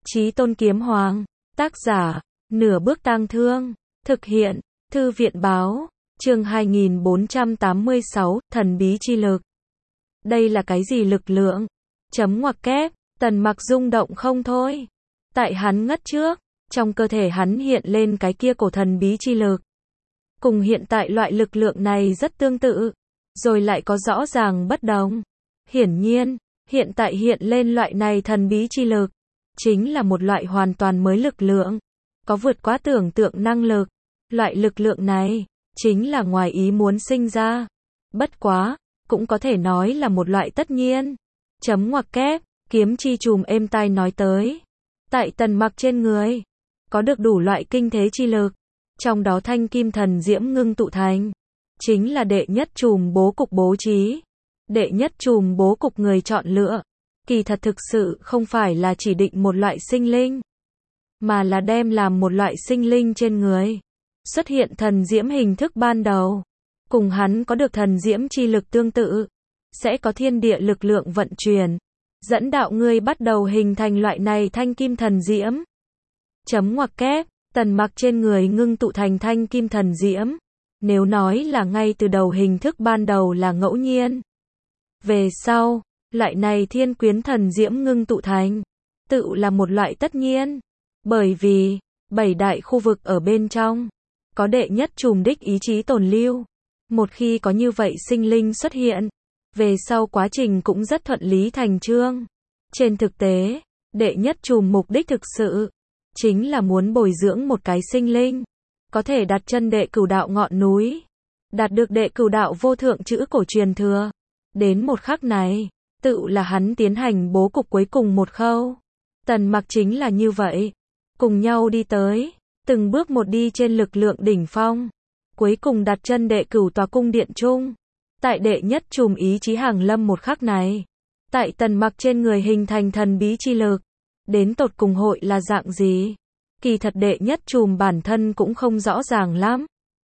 Chí Tôn Kiếm Hoàng, tác giả, Nửa Bước Tang Thương, thực hiện, Thư viện báo, chương 2486, thần bí chi lực. Đây là cái gì lực lượng? Chấm ngoặc kép, Tần Mặc rung động không thôi. Tại hắn ngất trước, trong cơ thể hắn hiện lên cái kia cổ thần bí chi lực. Cùng hiện tại loại lực lượng này rất tương tự, rồi lại có rõ ràng bất đồng. Hiển nhiên, hiện tại hiện lên loại này thần bí chi lực, chính là một loại hoàn toàn mới lực lượng, có vượt quá tưởng tượng năng lực. Loại lực lượng này, chính là ngoài ý muốn sinh ra. Bất quá, cũng có thể nói là một loại tất nhiên. Chấm ngoặc kép, Kiếm Chi Trùm êm tai nói tới. Tại Tần Mặc trên người, có được đủ loại kinh thế chi lực, trong đó thanh kim thần diễm ngưng tụ thành, chính là đệ nhất chùm bố cục bố trí. Đệ nhất chùm bố cục người chọn lựa, kỳ thật thực sự không phải là chỉ định một loại sinh linh, mà là đem làm một loại sinh linh trên người xuất hiện thần diễm hình thức ban đầu, cùng hắn có được thần diễm chi lực tương tự, sẽ có thiên địa lực lượng vận chuyển, dẫn đạo ngươi bắt đầu hình thành loại này thanh kim thần diễm. Chấm ngoặc kép, Tần Mặc trên người ngưng tụ thành thanh kim thần diễm, nếu nói là ngay từ đầu hình thức ban đầu là ngẫu nhiên, về sau, loại này thiên quyến thần diễm ngưng tụ thành, tự là một loại tất nhiên, bởi vì, 7 đại khu vực ở bên trong, có đệ nhất chùm đích ý chí tồn lưu. Một khi có như vậy sinh linh xuất hiện, về sau quá trình cũng rất thuận lý thành chương. Trên thực tế, đệ nhất chùm mục đích thực sự, chính là muốn bồi dưỡng một cái sinh linh, có thể đặt chân đệ cửu đạo ngọn núi, đạt được đệ cửu đạo vô thượng chữ cổ truyền thừa. Đến một khắc này, tự là hắn tiến hành bố cục cuối cùng một khâu. Tần Mặc chính là như vậy, cùng nhau đi tới, từng bước một đi trên lực lượng đỉnh phong, cuối cùng đặt chân đệ cửu tòa cung điện chung. Tại đệ nhất chùm ý chí hàng lâm một khắc này, tại Tần Mặc trên người hình thành thần bí chi lực, đến tột cùng hội là dạng gì? Kỳ thật đệ nhất chùm bản thân cũng không rõ ràng lắm.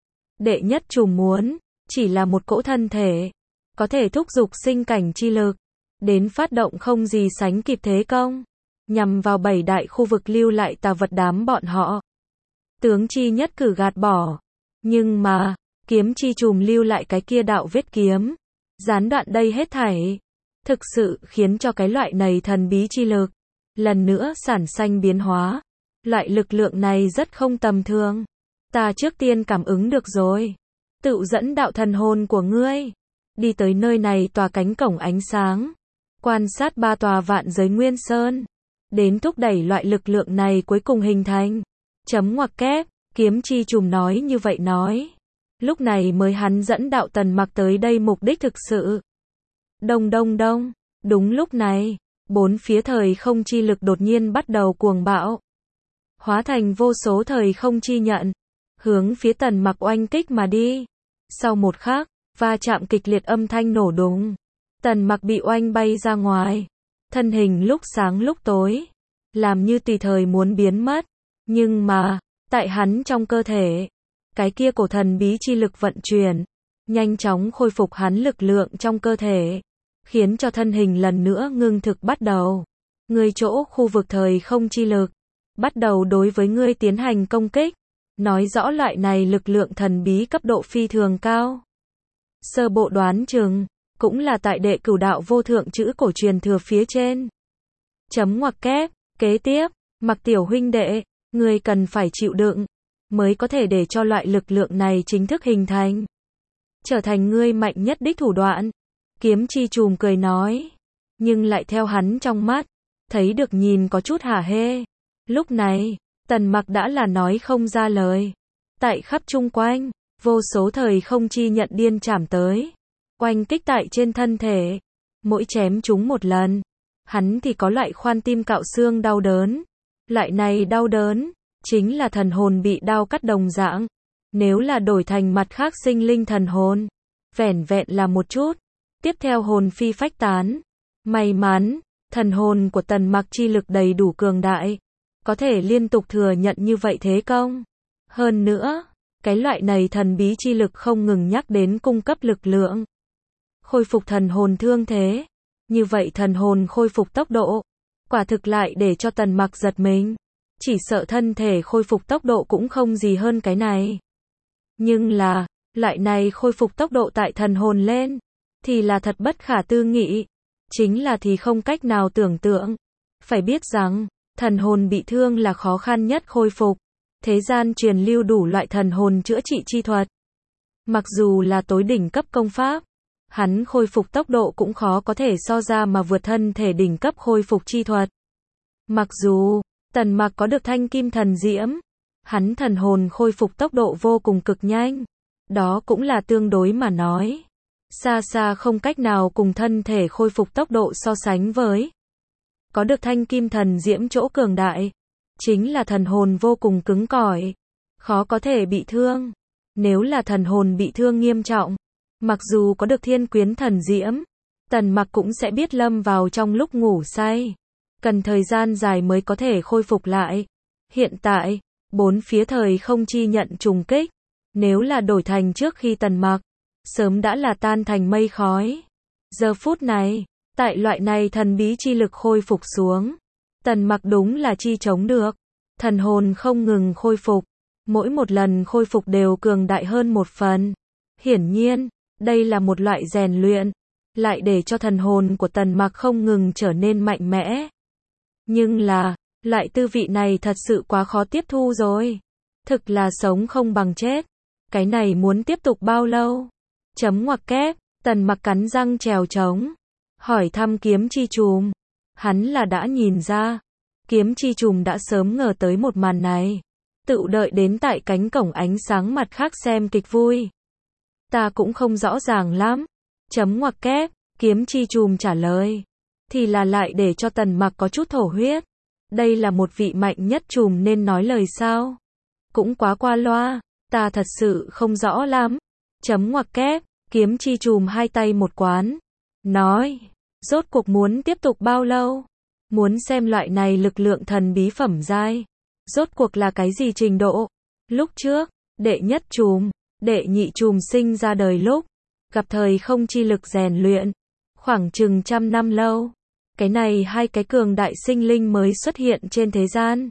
Đệ nhất chùm muốn, chỉ là một cỗ thân thể, có thể thúc giục sinh cảnh chi lực, đến phát động không gì sánh kịp thế công, nhằm vào 7 đại khu vực lưu lại tà vật đám bọn họ. Tướng chi nhất cử gạt bỏ, nhưng mà, Kiếm Chi Trùm lưu lại cái kia đạo vết kiếm, gián đoạn đây hết thảy, thực sự khiến cho cái loại này thần bí chi lực, lần nữa sản sanh biến hóa. Loại lực lượng này rất không tầm thường. Ta trước tiên cảm ứng được rồi. Tự dẫn đạo thần hồn của ngươi, đi tới nơi này tòa cánh cổng ánh sáng, quan sát 3 tòa vạn giới nguyên sơn, đến thúc đẩy loại lực lượng này cuối cùng hình thành. Chấm ngoặc kép, Kiếm Chi Trùm nói như vậy nói. Lúc này mới hắn dẫn đạo Tần Mặc tới đây mục đích thực sự. Đông đông đông, đúng lúc này, 4 phía thời không chi lực đột nhiên bắt đầu cuồng bạo, hóa thành vô số thời không chi nhận, hướng phía Tần Mặc oanh kích mà đi. Sau một khắc, va chạm kịch liệt âm thanh nổ đùng, Tần Mặc bị oanh bay ra ngoài, thân hình lúc sáng lúc tối, làm như tùy thời muốn biến mất. Nhưng mà, tại hắn trong cơ thể, cái kia cổ thần bí chi lực vận chuyển, nhanh chóng khôi phục hắn lực lượng trong cơ thể, khiến cho thân hình lần nữa ngưng thực bắt đầu. Người chỗ khu vực thời không chi lực, bắt đầu đối với ngươi tiến hành công kích, nói rõ loại này lực lượng thần bí cấp độ phi thường cao. Sơ bộ đoán chừng, cũng là tại đệ cửu đạo vô thượng chữ cổ truyền thừa phía trên. Chấm ngoặc kép, kế tiếp, Mặc tiểu huynh đệ, ngươi cần phải chịu đựng, mới có thể để cho loại lực lượng này chính thức hình thành, trở thành ngươi mạnh nhất đích thủ đoạn. Kiếm Chi Trùm cười nói, nhưng lại theo hắn trong mắt, thấy được nhìn có chút hả hê. Lúc này, Tần Mặc đã là nói không ra lời. Tại khắp chung quanh, vô số thời không chi nhận điên chảm tới, oanh kích tại trên thân thể. Mỗi chém chúng một lần, hắn thì có loại khoan tim cạo xương đau đớn. Loại này đau đớn, chính là thần hồn bị đao cắt đồng dạng. Nếu là đổi thành mặt khác sinh linh thần hồn, vẻn vẹn là một chút, tiếp theo hồn phi phách tán. May mắn, thần hồn của Tần Mặc chi lực đầy đủ cường đại, có thể liên tục thừa nhận như vậy thế công. Hơn nữa, cái loại này thần bí chi lực không ngừng nhắc đến cung cấp lực lượng, khôi phục thần hồn thương thế. Như vậy thần hồn khôi phục tốc độ, Quả thực lại để cho Tần Mặc giật mình. Chỉ sợ thân thể khôi phục tốc độ cũng không gì hơn cái này. Nhưng là, loại này khôi phục tốc độ tại thần hồn lên, thì là thật bất khả tư nghị. Chính là thì không cách nào tưởng tượng. Phải biết rằng, thần hồn bị thương là khó khăn nhất khôi phục. Thế gian truyền lưu đủ loại thần hồn chữa trị chi thuật. Mặc dù là tối đỉnh cấp công pháp, hắn khôi phục tốc độ cũng khó có thể so ra mà vượt thân thể đỉnh cấp khôi phục chi thuật. Mặc dù, Tần Mặc có được thanh kim thần diễm, hắn thần hồn khôi phục tốc độ vô cùng cực nhanh. Đó cũng là tương đối mà nói. Xa xa không cách nào cùng thân thể khôi phục tốc độ so sánh với. Có được thanh kim thần diễm chỗ cường đại, chính là thần hồn vô cùng cứng cỏi, khó có thể bị thương. Nếu là thần hồn bị thương nghiêm trọng, mặc dù có được thiên quyến thần diễm, Tần Mặc cũng sẽ biết lâm vào trong lúc ngủ say. Cần thời gian dài mới có thể khôi phục lại. Hiện tại, bốn phía thời không chi nhận trùng kích. Nếu là đổi thành trước khi Tần Mặc, sớm đã là tan thành mây khói. Giờ phút này, tại loại này thần bí chi lực khôi phục xuống, Tần Mặc đúng là chi chống được. Thần hồn không ngừng khôi phục. Mỗi một lần khôi phục đều cường đại hơn một phần. Hiển nhiên, đây là một loại rèn luyện, lại để cho thần hồn của Tần Mặc không ngừng trở nên mạnh mẽ. Nhưng là, loại tư vị này thật sự quá khó tiếp thu rồi. Thực là sống không bằng chết. Cái này muốn tiếp tục bao lâu? Chấm ngoặc kép, Tần Mặc cắn răng trèo trống. Hỏi thăm kiếm chi trùm. Hắn là đã nhìn ra. Kiếm chi trùm đã sớm ngờ tới một màn này. Tự đợi đến tại cánh cổng ánh sáng mặt khác xem kịch vui. Ta cũng không rõ ràng lắm. Chấm ngoặc kép, kiếm chi trùm trả lời. Thì là lại để cho Tần Mặc có chút thổ huyết. Đây là một vị mạnh nhất trùm nên nói lời sao? Cũng quá qua loa, ta thật sự không rõ lắm. Chấm ngoặc kép, kiếm chi trùm hai tay một quán. Nói, rốt cuộc muốn tiếp tục bao lâu? Muốn xem loại này lực lượng thần bí phẩm giai. Rốt cuộc là cái gì trình độ? Lúc trước, đệ nhất trùm, đệ nhị trùm sinh ra đời lúc, gặp thời không chi lực rèn luyện. Khoảng chừng 100 năm lâu. Cái này hai cái cường đại sinh linh mới xuất hiện trên thế gian.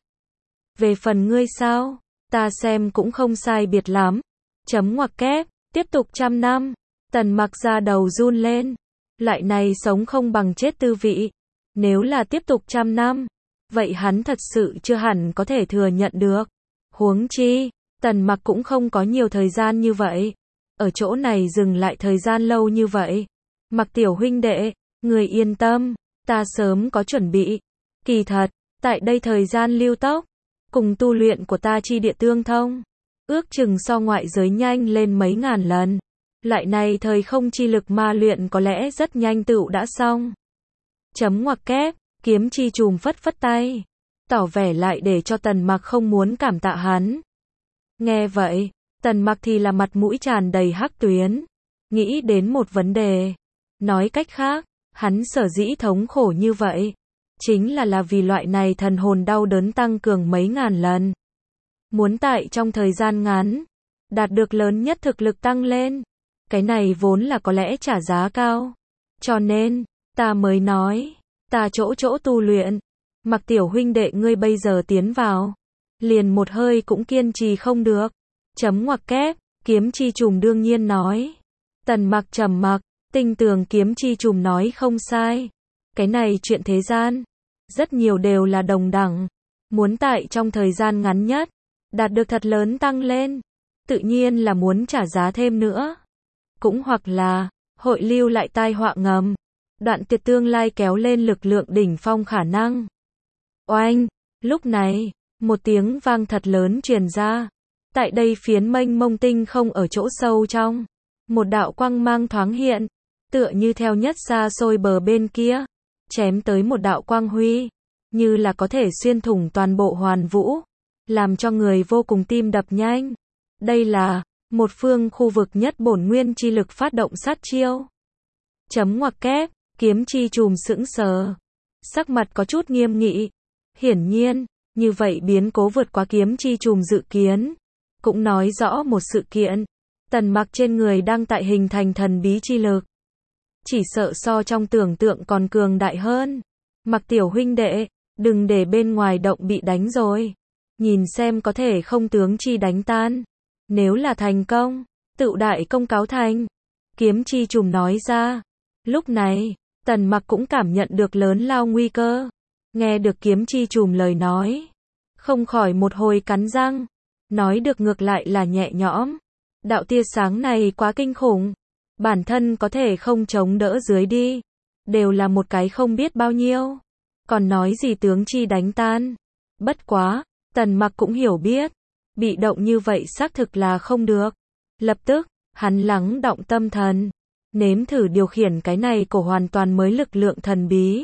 Về phần ngươi sao? Ta xem cũng không sai biệt lắm. Chấm ngoặc kép, tiếp tục 100 năm. Tần Mặc ra đầu run lên. Loại này sống không bằng chết tư vị. Nếu là tiếp tục 100 năm, vậy hắn thật sự chưa hẳn có thể thừa nhận được. Huống chi, Tần Mặc cũng không có nhiều thời gian như vậy. Ở chỗ này dừng lại thời gian lâu như vậy. Mặc tiểu huynh đệ, người yên tâm, ta sớm có chuẩn bị. Kỳ thật, tại đây thời gian lưu tốc, cùng tu luyện của ta chi địa tương thông, ước chừng so ngoại giới nhanh lên mấy ngàn lần. Loại này thời không chi lực ma luyện có lẽ rất nhanh tựu đã xong. Chấm ngoặc kép, kiếm chi trùm phất phất tay, tỏ vẻ lại để cho Tần Mặc không muốn cảm tạ hắn. Nghe vậy, Tần Mặc thì là mặt mũi tràn đầy hắc tuyến, nghĩ đến một vấn đề. Nói cách khác, hắn sở dĩ thống khổ như vậy, chính là vì loại này thần hồn đau đớn tăng cường mấy ngàn lần. Muốn tại trong thời gian ngắn, đạt được lớn nhất thực lực tăng lên, cái này vốn là có lẽ trả giá cao. Cho nên, ta mới nói, ta chỗ tu luyện, Mặc tiểu huynh đệ ngươi bây giờ tiến vào, liền một hơi cũng kiên trì không được. Chấm ngoặc kép, kiếm chi trùm đương nhiên nói. Tần Mặc trầm mặc, tinh tường kiếm chi trùm nói không sai. Cái này chuyện thế gian, rất nhiều đều là đồng đẳng. Muốn tại trong thời gian ngắn nhất, đạt được thật lớn tăng lên, tự nhiên là muốn trả giá thêm nữa. Cũng hoặc là, hội lưu lại tai họa ngầm, đoạn tuyệt tương lai kéo lên lực lượng đỉnh phong khả năng. Oanh, lúc này, một tiếng vang thật lớn truyền ra. Tại đây phiến mênh mông tinh không ở chỗ sâu trong, một đạo quang mang thoáng hiện, tựa như theo nhất xa xôi bờ bên kia, chém tới một đạo quang huy, như là có thể xuyên thủng toàn bộ hoàn vũ, làm cho người vô cùng tim đập nhanh. Đây là một phương khu vực nhất bổn nguyên chi lực phát động sát chiêu. Chấm ngoặc kép, kiếm chi trùm sững sờ, sắc mặt có chút nghiêm nghị. Hiển nhiên, như vậy biến cố vượt quá kiếm chi trùm dự kiến, cũng nói rõ một sự kiện. Tần Mặc trên người đang tại hình thành thần bí chi lực, chỉ sợ so trong tưởng tượng còn cường đại hơn. Mặc tiểu huynh đệ, đừng để bên ngoài động bị đánh rồi. Nhìn xem có thể không tướng chi đánh tan. Nếu là thành công, tựu đại công cáo thành. Kiếm chi trùm nói ra. Lúc này, Tần Mặc cũng cảm nhận được lớn lao nguy cơ. Nghe được kiếm chi trùm lời nói, không khỏi một hồi cắn răng. Nói được ngược lại là nhẹ nhõm. Đạo tia sáng này quá kinh khủng. Bản thân có thể không chống đỡ dưới đi. Đều là một cái không biết bao nhiêu. Còn nói gì tướng chi đánh tan. Bất quá, Tần Mặc cũng hiểu biết. Bị động như vậy xác thực là không được. Lập tức, hắn lắng động tâm thần. Nếm thử điều khiển cái này của hoàn toàn mới lực lượng thần bí.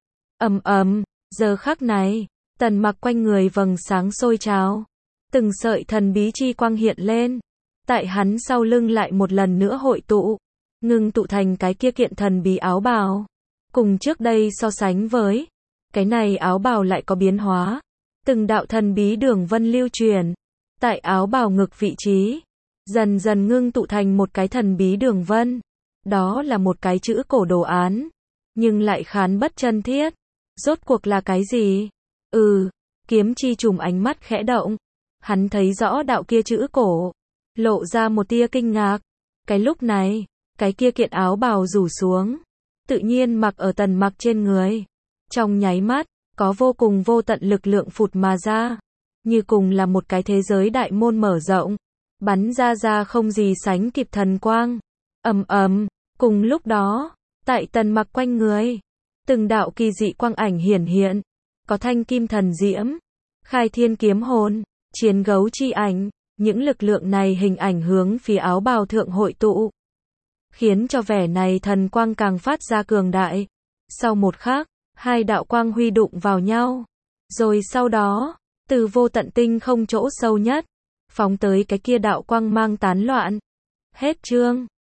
Giờ khắc này, Tần Mặc quanh người vầng sáng sôi trào. Từng sợi thần bí chi quang hiện lên. Tại hắn sau lưng lại một lần nữa hội tụ. Ngưng tụ thành cái kia kiện thần bí áo bào. Cùng trước đây so sánh với, cái này áo bào lại có biến hóa. Từng đạo thần bí đường vân lưu truyền. Tại áo bào ngực vị trí, dần dần ngưng tụ thành một cái thần bí đường vân. Đó là một cái chữ cổ đồ án. Nhưng lại khán bất chân thiết. Rốt cuộc là cái gì? Kiếm chi trùm ánh mắt khẽ động. Hắn thấy rõ đạo kia chữ cổ. Lộ ra một tia kinh ngạc. Cái lúc này, cái kia kiện áo bào rủ xuống. Tự nhiên mặc ở Tần Mặc trên người. Trong nháy mắt, có vô cùng vô tận lực lượng phụt mà ra. Như cùng là một cái thế giới đại môn mở rộng. Bắn ra không gì sánh kịp thần quang. Cùng lúc đó, tại Tần Mặc quanh người, từng đạo kỳ dị quang ảnh hiển hiện. Có thanh kim thần diễm, khai thiên kiếm hồn, chiến gấu chi ảnh. Những lực lượng này hình ảnh hướng phía áo bào thượng hội tụ. Khiến cho vẻ này thần quang càng phát ra cường đại. Sau một khắc, hai đạo quang huy đụng vào nhau. Rồi sau đó, từ vô tận tinh không chỗ sâu nhất, phóng tới cái kia đạo quang mang tán loạn. Hết chương.